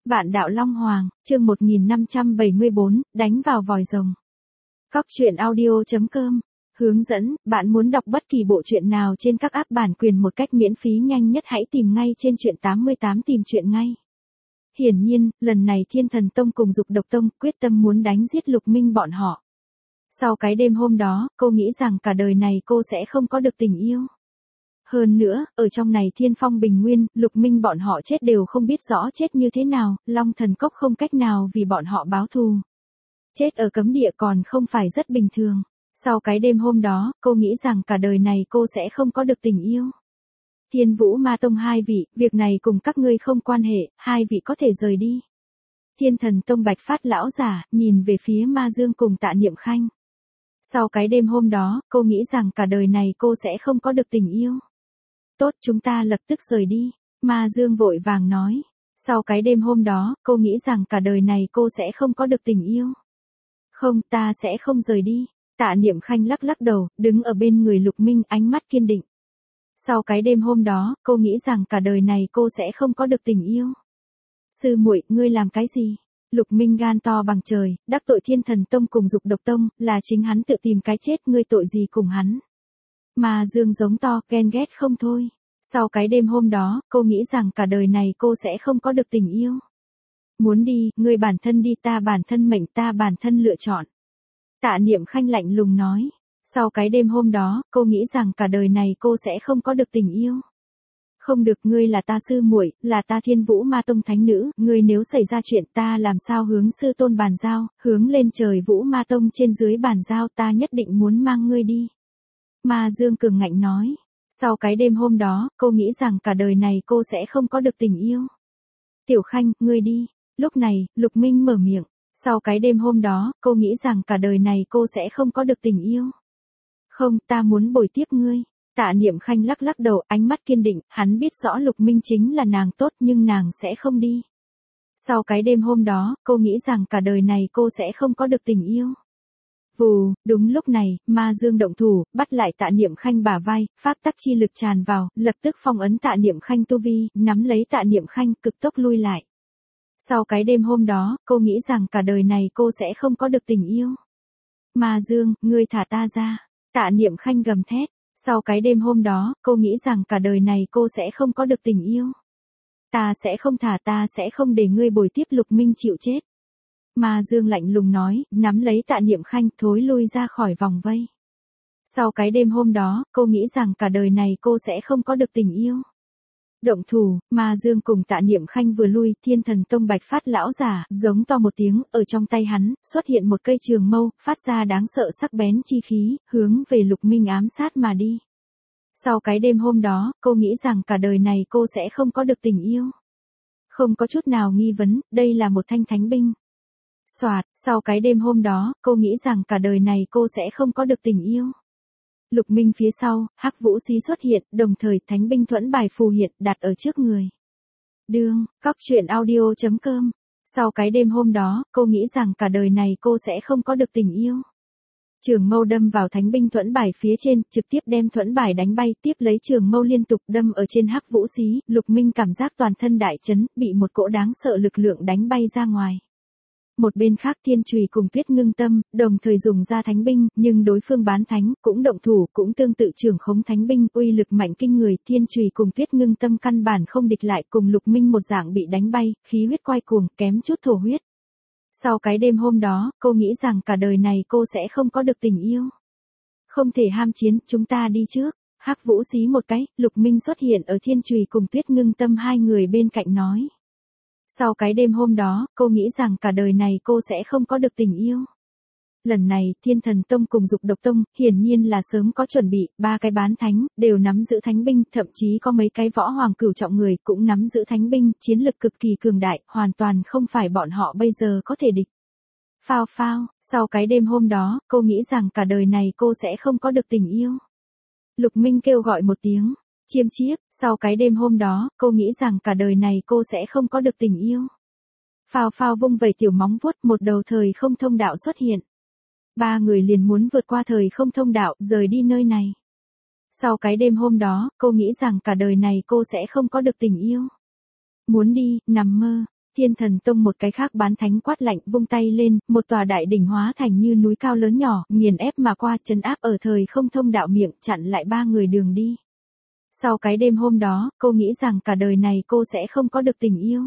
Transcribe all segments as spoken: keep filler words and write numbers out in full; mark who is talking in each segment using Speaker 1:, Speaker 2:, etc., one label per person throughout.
Speaker 1: Vạn đạo Long Hoàng, chương một nghìn năm trăm bảy mươi bốn, đánh vào vòi rồng. Cóc truyện audio chấm com. Hướng dẫn, bạn muốn đọc bất kỳ bộ truyện nào trên các app bản quyền một cách miễn phí nhanh nhất hãy tìm ngay trên truyện tám mươi tám tìm truyện ngay. Hiển nhiên, lần này Thiên Thần Tông cùng Dục Độc Tông quyết tâm muốn đánh giết Lục Minh bọn họ. Sau cái đêm hôm đó, cô nghĩ rằng cả đời này cô sẽ không có được tình yêu. Hơn nữa, ở trong này Thiên Phong Bình Nguyên, Lục Minh bọn họ chết đều không biết rõ chết như thế nào, Long Thần Cốc không cách nào vì bọn họ báo thù. Chết ở cấm địa còn không phải rất bình thường. Sau cái đêm hôm đó, cô nghĩ rằng cả đời này cô sẽ không có được tình yêu. Thiên Vũ Ma Tông hai vị, việc này cùng các ngươi không quan hệ, hai vị có thể rời đi. Thiên Thần Tông Bạch Phát lão giả, nhìn về phía Ma Dương cùng Tạ Niệm Khanh. Sau cái đêm hôm đó, cô nghĩ rằng cả đời này cô sẽ không có được tình yêu. Tốt, chúng ta lập tức rời đi. Ma Dương vội vàng nói. Sau cái đêm hôm đó, cô nghĩ rằng cả đời này cô sẽ không có được tình yêu. Không, ta sẽ không rời đi. Tạ Niệm Khanh lắc lắc đầu, đứng ở bên người Lục Minh ánh mắt kiên định. Sau cái đêm hôm đó, cô nghĩ rằng cả đời này cô sẽ không có được tình yêu. Sư muội, ngươi làm cái gì? Lục Minh gan to bằng trời, đắc tội Thiên Thần Tông cùng Dục Độc Tông, là chính hắn tự tìm cái chết, ngươi tội gì cùng hắn? Mà Dương giống to, ghen ghét không thôi. Sau cái đêm hôm đó, cô nghĩ rằng cả đời này cô sẽ không có được tình yêu. Muốn đi, ngươi bản thân đi, ta bản thân mệnh, ta bản thân lựa chọn. Tạ Niệm Khanh lạnh lùng nói. Sau cái đêm hôm đó, cô nghĩ rằng cả đời này cô sẽ không có được tình yêu. Không được, ngươi là ta sư muội, là ta Thiên Vũ Ma Tông thánh nữ, ngươi nếu xảy ra chuyện ta làm sao hướng sư tôn bàn giao, hướng lên trời Vũ Ma Tông trên dưới bàn giao, ta nhất định muốn mang ngươi đi. Ma Dương cường ngạnh nói. Sau cái đêm hôm đó, cô nghĩ rằng cả đời này cô sẽ không có được tình yêu. Tiểu Khanh, ngươi đi. Lúc này, Lục Minh mở miệng. Sau cái đêm hôm đó, cô nghĩ rằng cả đời này cô sẽ không có được tình yêu. Không, ta muốn bồi tiếp ngươi. Tạ Niệm Khanh lắc lắc đầu, ánh mắt kiên định, hắn biết rõ Lục Minh chính là nàng tốt nhưng nàng sẽ không đi. Sau cái đêm hôm đó, cô nghĩ rằng cả đời này cô sẽ không có được tình yêu. Vù, đúng lúc này, Ma Dương động thủ, bắt lại Tạ Niệm Khanh bả vai, pháp tắc chi lực tràn vào, lập tức phong ấn Tạ Niệm Khanh tu vi, nắm lấy Tạ Niệm Khanh, cực tốc lui lại. Sau cái đêm hôm đó, cô nghĩ rằng cả đời này cô sẽ không có được tình yêu. Ma Dương, ngươi thả ta ra. Tạ Niệm Khanh gầm thét. Sau cái đêm hôm đó, cô nghĩ rằng cả đời này cô sẽ không có được tình yêu. Ta sẽ không thả, ta sẽ không để ngươi bồi tiếp Lục Minh chịu chết. Ma Dương lạnh lùng nói, nắm lấy Tạ Niệm Khanh, thối lui ra khỏi vòng vây. Sau cái đêm hôm đó, cô nghĩ rằng cả đời này cô sẽ không có được tình yêu. Động thủ, Ma Dương cùng Tạ Niệm Khanh vừa lui, Thiên Thần Tông Bạch Phát lão giả, giống to một tiếng, ở trong tay hắn, xuất hiện một cây trường mâu, phát ra đáng sợ sắc bén chi khí, hướng về Lục Minh ám sát mà đi. Sau cái đêm hôm đó, cô nghĩ rằng cả đời này cô sẽ không có được tình yêu. Không có chút nào nghi vấn, đây là một thanh thánh binh. Soạt, sau cái đêm hôm đó, cô nghĩ rằng cả đời này cô sẽ không có được tình yêu. Lục Minh phía sau, Hắc Vũ Xí xuất hiện, đồng thời thánh binh thuẫn bài phù hiện, đặt ở trước người. Đương, cóc truyện audio chấm com. Sau cái đêm hôm đó, cô nghĩ rằng cả đời này cô sẽ không có được tình yêu. Trường mâu đâm vào thánh binh thuẫn bài phía trên, trực tiếp đem thuẫn bài đánh bay, tiếp lấy trường mâu liên tục đâm ở trên Hắc Vũ Xí, Lục Minh cảm giác toàn thân đại chấn, bị một cỗ đáng sợ lực lượng đánh bay ra ngoài. Một bên khác Thiên Chùy cùng Tuyết Ngưng Tâm, đồng thời dùng ra thánh binh, nhưng đối phương bán thánh, cũng động thủ, cũng tương tự trưởng khống thánh binh, uy lực mạnh kinh người, Thiên Chùy cùng Tuyết Ngưng Tâm căn bản không địch lại, cùng Lục Minh một dạng bị đánh bay, khí huyết quay cuồng, kém chút thổ huyết. Sau cái đêm hôm đó, cô nghĩ rằng cả đời này cô sẽ không có được tình yêu. Không thể ham chiến, chúng ta đi trước. Hắc Vũ Xí một cái, Lục Minh xuất hiện ở Thiên Chùy cùng Tuyết Ngưng Tâm hai người bên cạnh nói. Sau cái đêm hôm đó, cô nghĩ rằng cả đời này cô sẽ không có được tình yêu. Lần này, Thiên Thần Tông cùng Dục Độc Tông, hiển nhiên là sớm có chuẩn bị, ba cái bán thánh, đều nắm giữ thánh binh, thậm chí có mấy cái võ hoàng cửu trọng người, cũng nắm giữ thánh binh, chiến lực cực kỳ cường đại, hoàn toàn không phải bọn họ bây giờ có thể địch. Phao phao, sau cái đêm hôm đó, cô nghĩ rằng cả đời này cô sẽ không có được tình yêu. Lục Minh kêu gọi một tiếng. Chiêm chiếp, sau cái đêm hôm đó, cô nghĩ rằng cả đời này cô sẽ không có được tình yêu. Phao phao vung vẩy tiểu móng vuốt, một đầu thời không thông đạo xuất hiện. Ba người liền muốn vượt qua thời không thông đạo, rời đi nơi này. Sau cái đêm hôm đó, cô nghĩ rằng cả đời này cô sẽ không có được tình yêu. Muốn đi, nằm mơ. Thiên Thần Tông một cái khác bán thánh quát lạnh vung tay lên, một tòa đại đỉnh hóa thành như núi cao lớn nhỏ, nghiền ép mà qua trấn áp ở thời không thông đạo miệng, chặn lại ba người đường đi. Sau cái đêm hôm đó, cô nghĩ rằng cả đời này cô sẽ không có được tình yêu.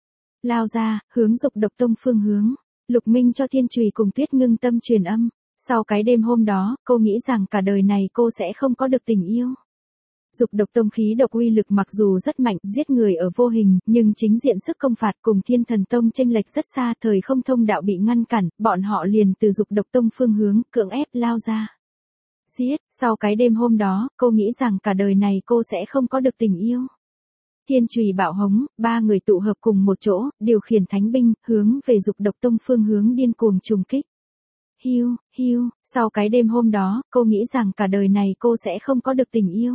Speaker 1: Lao ra, hướng Dục Độc Tông phương hướng. Lục Minh cho Thiên Chùy cùng Tuyết Ngưng Tâm truyền âm. Sau cái đêm hôm đó, cô nghĩ rằng cả đời này cô sẽ không có được tình yêu. Dục Độc Tông khí độc uy lực mặc dù rất mạnh, giết người ở vô hình, nhưng chính diện sức công phạt cùng Thiên Thần Tông chênh lệch rất xa, thời không thông đạo bị ngăn cản, bọn họ liền từ Dục Độc Tông phương hướng, cưỡng ép lao ra. Giết, sau cái đêm hôm đó, cô nghĩ rằng cả đời này cô sẽ không có được tình yêu. Thiên Chùy bạo hống, ba người tụ hợp cùng một chỗ, điều khiển thánh binh, hướng về Dục Độc Tông phương hướng điên cuồng trùng kích. Hiu, hiu, sau cái đêm hôm đó, cô nghĩ rằng cả đời này cô sẽ không có được tình yêu.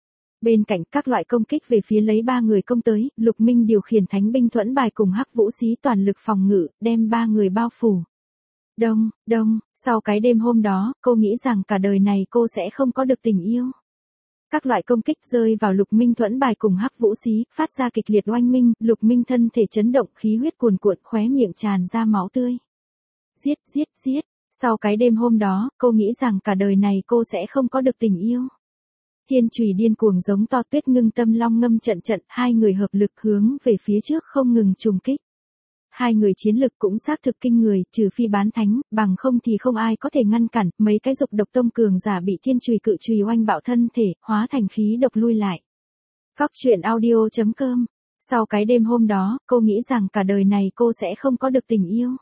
Speaker 1: Bên cạnh các loại công kích về phía lấy ba người công tới, Lục Minh điều khiển thánh binh thuẫn bài cùng Hắc Vũ Xí toàn lực phòng ngự, đem ba người bao phủ. Đông, đông, sau cái đêm hôm đó, cô nghĩ rằng cả đời này cô sẽ không có được tình yêu. Các loại công kích rơi vào Lục Minh thuẫn bài cùng Hắc Vũ Xí, phát ra kịch liệt oanh minh, Lục Minh thân thể chấn động, khí huyết cuồn cuộn, khóe miệng tràn ra máu tươi. Giết, giết, giết, sau cái đêm hôm đó, cô nghĩ rằng cả đời này cô sẽ không có được tình yêu. Thiên Chùy điên cuồng giống to, Tuyết Ngưng Tâm long ngâm trận trận, hai người hợp lực hướng về phía trước không ngừng trùng kích. Hai người chiến lực cũng xác thực kinh người, trừ phi bán thánh, bằng không thì không ai có thể ngăn cản, mấy cái Dục Độc Tông cường giả bị Thiên Chùy cự chùy oanh bạo thân thể, hóa thành khí độc lui lại. Góc truyện audio chấm com. Sau cái đêm hôm đó, cô nghĩ rằng cả đời này cô sẽ không có được tình yêu.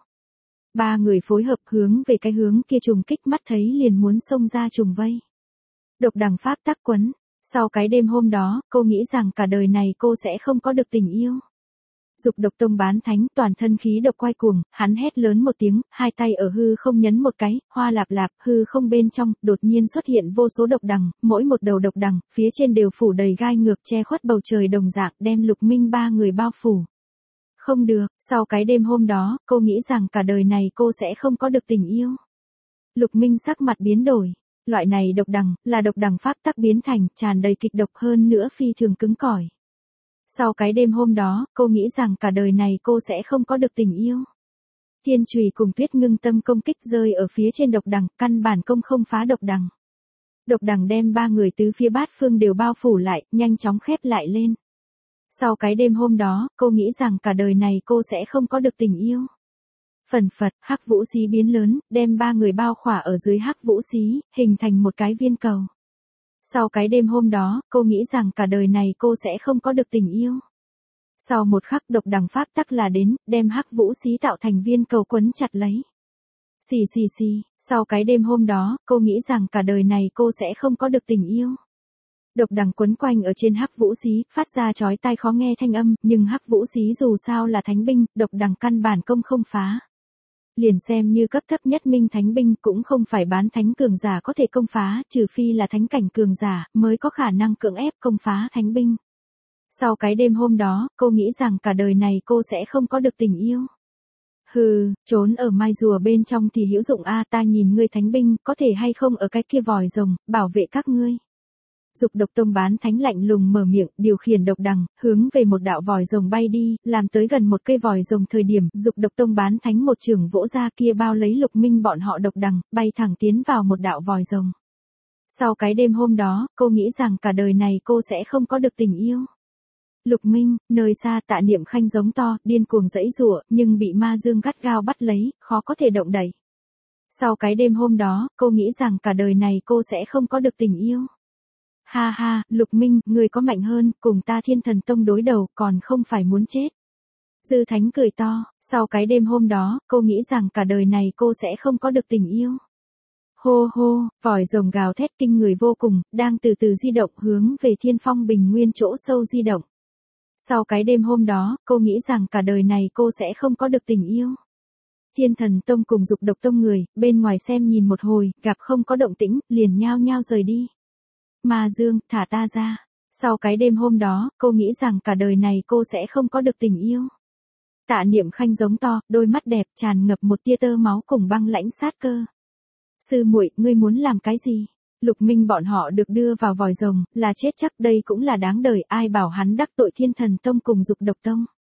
Speaker 1: Ba người phối hợp hướng về cái hướng kia trùng kích, mắt thấy liền muốn xông ra trùng vây. Độc đằng pháp tắc quấn. Sau cái đêm hôm đó, cô nghĩ rằng cả đời này cô sẽ không có được tình yêu. Dục Độc Tông bán thánh toàn thân khí độc quay cuồng, hắn hét lớn một tiếng, hai tay ở hư không nhấn một cái, hoa lạp lạp, hư không bên trong, đột nhiên xuất hiện vô số độc đằng, mỗi một đầu độc đằng, phía trên đều phủ đầy gai ngược che khuất bầu trời đồng dạng, đem Lục Minh ba người bao phủ. Không được, sau cái đêm hôm đó, cô nghĩ rằng cả đời này cô sẽ không có được tình yêu. Lục Minh sắc mặt biến đổi. Loại này độc đằng, là độc đằng pháp tắc biến thành, tràn đầy kịch độc hơn nữa phi thường cứng cỏi. Sau cái đêm hôm đó, cô nghĩ rằng cả đời này cô sẽ không có được tình yêu. Thiên Chùy cùng Tuyết Ngưng Tâm công kích rơi ở phía trên độc đằng, căn bản công không phá độc đằng. Độc đằng đem ba người tứ phía bát phương đều bao phủ lại, nhanh chóng khép lại lên. Sau cái đêm hôm đó, cô nghĩ rằng cả đời này cô sẽ không có được tình yêu. Phần phật, Hắc Vũ Xí biến lớn, đem ba người bao khỏa ở dưới Hắc Vũ Xí, hình thành một cái viên cầu. Sau cái đêm hôm đó, cô nghĩ rằng cả đời này cô sẽ không có được tình yêu. Sau một khắc độc đằng pháp tắc là đến, đem Hắc Vũ Xí tạo thành viên cầu quấn chặt lấy. Xì xì xì, sau cái đêm hôm đó, cô nghĩ rằng cả đời này cô sẽ không có được tình yêu. Độc đằng quấn quanh ở trên Hắc Vũ Xí, phát ra chói tai khó nghe thanh âm, nhưng Hắc Vũ Xí dù sao là thánh binh, độc đằng căn bản công không phá. Liền xem như cấp thấp nhất minh thánh binh cũng không phải bán thánh cường giả có thể công phá, trừ phi là thánh cảnh cường giả mới có khả năng cưỡng ép công phá thánh binh. Sau cái đêm hôm đó, cô nghĩ rằng cả đời này cô sẽ không có được tình yêu. Hừ, trốn ở mai rùa bên trong thì hữu dụng a, ta nhìn ngươi thánh binh, có thể hay không ở cái kia vòi rồng, bảo vệ các ngươi. Dục Độc Tông bán thánh lạnh lùng mở miệng, điều khiển độc đằng, hướng về một đạo vòi rồng bay đi, làm tới gần một cây vòi rồng thời điểm, Dục Độc Tông bán thánh một trường vỗ ra kia bao lấy Lục Minh bọn họ độc đằng, bay thẳng tiến vào một đạo vòi rồng. Sau cái đêm hôm đó, cô nghĩ rằng cả đời này cô sẽ không có được tình yêu. Lục Minh, nơi xa Tạ Niệm Khanh giống to, điên cuồng giãy giụa, nhưng bị ma dương gắt gao bắt lấy, khó có thể động đậy. Sau cái đêm hôm đó, cô nghĩ rằng cả đời này cô sẽ không có được tình yêu. Ha ha, Lục Minh, người có mạnh hơn, cùng ta Thiên Thần Tông đối đầu, còn không phải muốn chết. Dư Thánh cười to, sau cái đêm hôm đó, cô nghĩ rằng cả đời này cô sẽ không có được tình yêu. Hô hô, vòi rồng gào thét kinh người vô cùng, đang từ từ di động hướng về Thiên Phong Bình Nguyên chỗ sâu di động. Sau cái đêm hôm đó, cô nghĩ rằng cả đời này cô sẽ không có được tình yêu. Thiên Thần Tông cùng Dục Độc Tông người, bên ngoài xem nhìn một hồi, gặp không có động tĩnh, liền nhao nhao rời đi. Ma Dương, thả ta ra. Sau cái đêm hôm đó, cô nghĩ rằng cả đời này cô sẽ không có được tình yêu. Tạ Niệm Khanh giống to, đôi mắt đẹp tràn ngập một tia tơ máu cùng băng lãnh sát cơ. Sư muội, ngươi muốn làm cái gì? Lục Minh bọn họ được đưa vào vòi rồng, là chết chắc, đây cũng là đáng đời, ai bảo hắn đắc tội Thiên Thần Tông cùng Dục Độc Tông.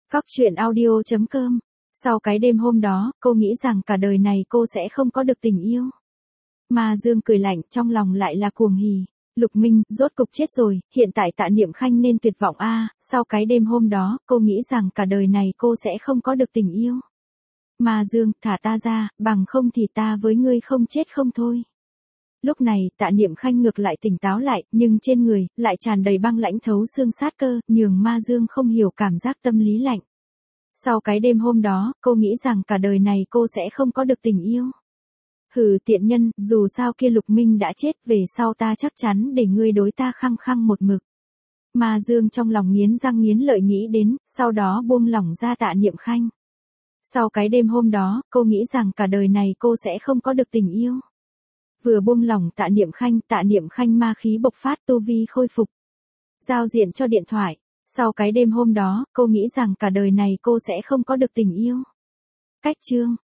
Speaker 1: Cóc truyện audio chấm com. Sau cái đêm hôm đó, cô nghĩ rằng cả đời này cô sẽ không có được tình yêu. Ma Dương cười lạnh, trong lòng lại là cuồng hỉ. Lục Minh, rốt cục chết rồi, hiện tại Tạ Niệm Khanh nên tuyệt vọng a. Sau cái đêm hôm đó, cô nghĩ rằng cả đời này cô sẽ không có được tình yêu. Ma Dương, thả ta ra, bằng không thì ta với ngươi không chết không thôi. Lúc này, Tạ Niệm Khanh ngược lại tỉnh táo lại, nhưng trên người, lại tràn đầy băng lãnh thấu xương sát cơ, nhường Ma Dương không hiểu cảm giác tâm lý lạnh. Sau cái đêm hôm đó, cô nghĩ rằng cả đời này cô sẽ không có được tình yêu. Hừ tiện nhân, dù sao kia Lục Minh đã chết, về sau ta chắc chắn để ngươi đối ta khăng khăng một mực. Ma Dương trong lòng nghiến răng nghiến lợi nghĩ đến, sau đó buông lỏng ra Tạ Niệm Khanh. Sau cái đêm hôm đó, cô nghĩ rằng cả đời này cô sẽ không có được tình yêu. Vừa buông lỏng Tạ Niệm Khanh, Tạ Niệm Khanh ma khí bộc phát, tu vi khôi phục. Giao diện cho điện thoại. Sau cái đêm hôm đó, cô nghĩ rằng cả đời này cô sẽ không có được tình yêu. Cách chương.